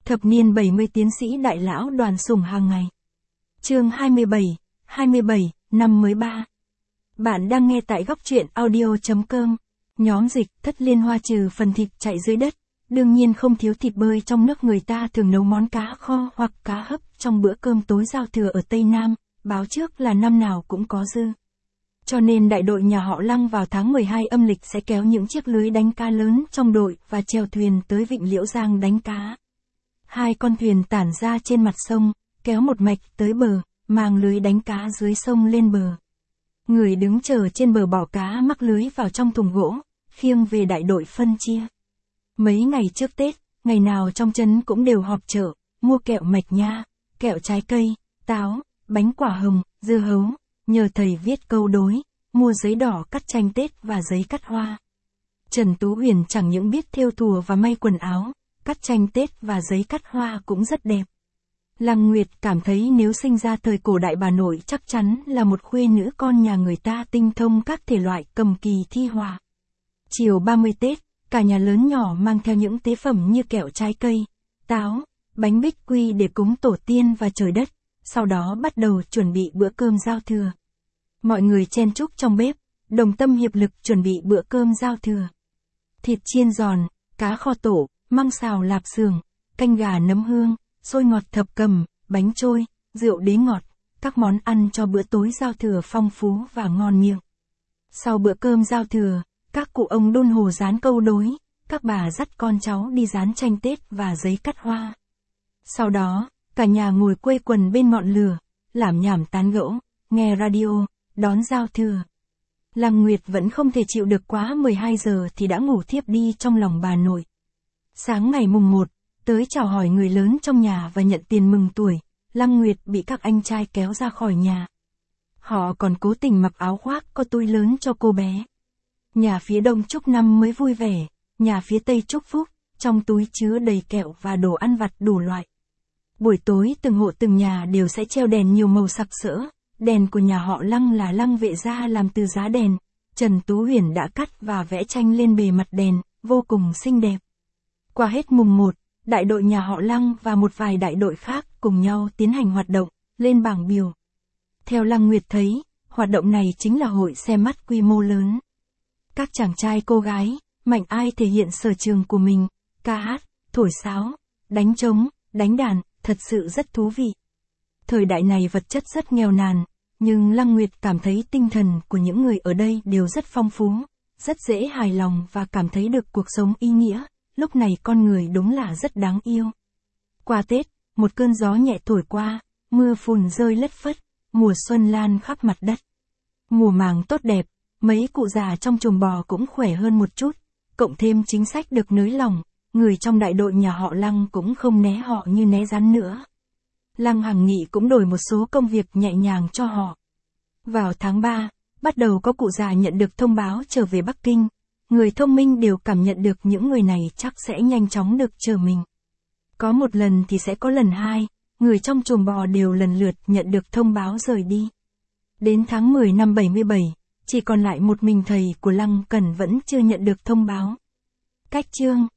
Thập niên 70 tiến sĩ đại lão Đoàn Sủng hàng ngày. Chương 27, năm mới 3. Bạn đang nghe tại góc truyện audio.com. Nhóm dịch Thất Liên Hoa trừ phần thịt chạy dưới đất, đương nhiên không thiếu thịt bơi trong nước. Người ta thường nấu món cá kho hoặc cá hấp trong bữa cơm tối giao thừa ở Tây Nam, báo trước là năm nào cũng có dư. Cho nên đại đội nhà họ Lăng vào tháng 12 âm lịch sẽ kéo những chiếc lưới đánh cá lớn trong đội và chèo thuyền tới vịnh Liễu Giang đánh cá. Hai con thuyền tản ra trên mặt sông, kéo một mạch tới bờ, mang lưới đánh cá dưới sông lên bờ. Người đứng chờ trên bờ bỏ cá mắc lưới vào trong thùng gỗ, khiêng về đại đội phân chia. Mấy ngày trước Tết, ngày nào trong trấn cũng đều họp chợ, mua kẹo mạch nha, kẹo trái cây, táo, bánh quả hồng, dưa hấu, nhờ thầy viết câu đối, mua giấy đỏ cắt tranh Tết và giấy cắt hoa. Trần Tú Huyền chẳng những biết thêu thùa và may quần áo, cắt tranh Tết và giấy cắt hoa cũng rất đẹp. Lăng Nguyệt cảm thấy nếu sinh ra thời cổ đại bà nội chắc chắn là một khuê nữ con nhà người ta tinh thông các thể loại cầm kỳ thi họa. Chiều 30 Tết, cả nhà lớn nhỏ mang theo những tế phẩm như kẹo trái cây, táo, bánh bích quy để cúng tổ tiên và trời đất, sau đó bắt đầu chuẩn bị bữa cơm giao thừa. Mọi người chen chúc trong bếp, đồng tâm hiệp lực chuẩn bị bữa cơm giao thừa. Thịt chiên giòn, cá kho tổ, măng xào lạp xưởng, canh gà nấm hương, xôi ngọt thập cẩm, bánh trôi, rượu đế ngọt, các món ăn cho bữa tối giao thừa phong phú và ngon miệng. Sau bữa cơm giao thừa, các cụ ông đôn hồ dán câu đối, các bà dắt con cháu đi dán tranh Tết và giấy cắt hoa. Sau đó, cả nhà ngồi quây quần bên ngọn lửa, lảm nhảm tán gẫu, nghe radio, đón giao thừa. Lăng Nguyệt vẫn không thể chịu được quá 12 giờ thì đã ngủ thiếp đi trong lòng bà nội. Sáng ngày mùng 1, tới chào hỏi người lớn trong nhà và nhận tiền mừng tuổi, Lăng Nguyệt bị các anh trai kéo ra khỏi nhà. Họ còn cố tình mặc áo khoác có túi lớn cho cô bé. Nhà phía đông chúc năm mới vui vẻ, nhà phía tây chúc phúc, trong túi chứa đầy kẹo và đồ ăn vặt đủ loại. Buổi tối từng hộ từng nhà đều sẽ treo đèn nhiều màu sặc sỡ, đèn của nhà họ Lăng là Lăng Vệ gia làm từ giá đèn, Trần Tú Huyền đã cắt và vẽ tranh lên bề mặt đèn, vô cùng xinh đẹp. Qua hết mùng 1, đại đội nhà họ Lăng và một vài đại đội khác cùng nhau tiến hành hoạt động, lên bảng biểu. Theo Lăng Nguyệt thấy, hoạt động này chính là hội xem mắt quy mô lớn. Các chàng trai cô gái, mạnh ai thể hiện sở trường của mình, ca hát, thổi sáo, đánh trống, đánh đàn, thật sự rất thú vị. Thời đại này vật chất rất nghèo nàn, nhưng Lăng Nguyệt cảm thấy tinh thần của những người ở đây đều rất phong phú, rất dễ hài lòng và cảm thấy được cuộc sống ý nghĩa. Lúc này con người đúng là rất đáng yêu. Qua Tết, một cơn gió nhẹ thổi qua, mưa phùn rơi lất phất, mùa xuân lan khắp mặt đất. Mùa màng tốt đẹp, mấy cụ già trong chuồng bò cũng khỏe hơn một chút, cộng thêm chính sách được nới lỏng, người trong đại đội nhà họ Lăng cũng không né họ như né rắn nữa. Lăng Hằng Nghị cũng đổi một số công việc nhẹ nhàng cho họ. Vào tháng 3, bắt đầu có cụ già nhận được thông báo trở về Bắc Kinh. Người thông minh đều cảm nhận được những người này chắc sẽ nhanh chóng được chờ mình. Có một lần thì sẽ có lần hai, người trong chuồng bò đều lần lượt nhận được thông báo rời đi. Đến tháng 10 năm 77, chỉ còn lại một mình thầy của Lăng Cẩn vẫn chưa nhận được thông báo. Cách chương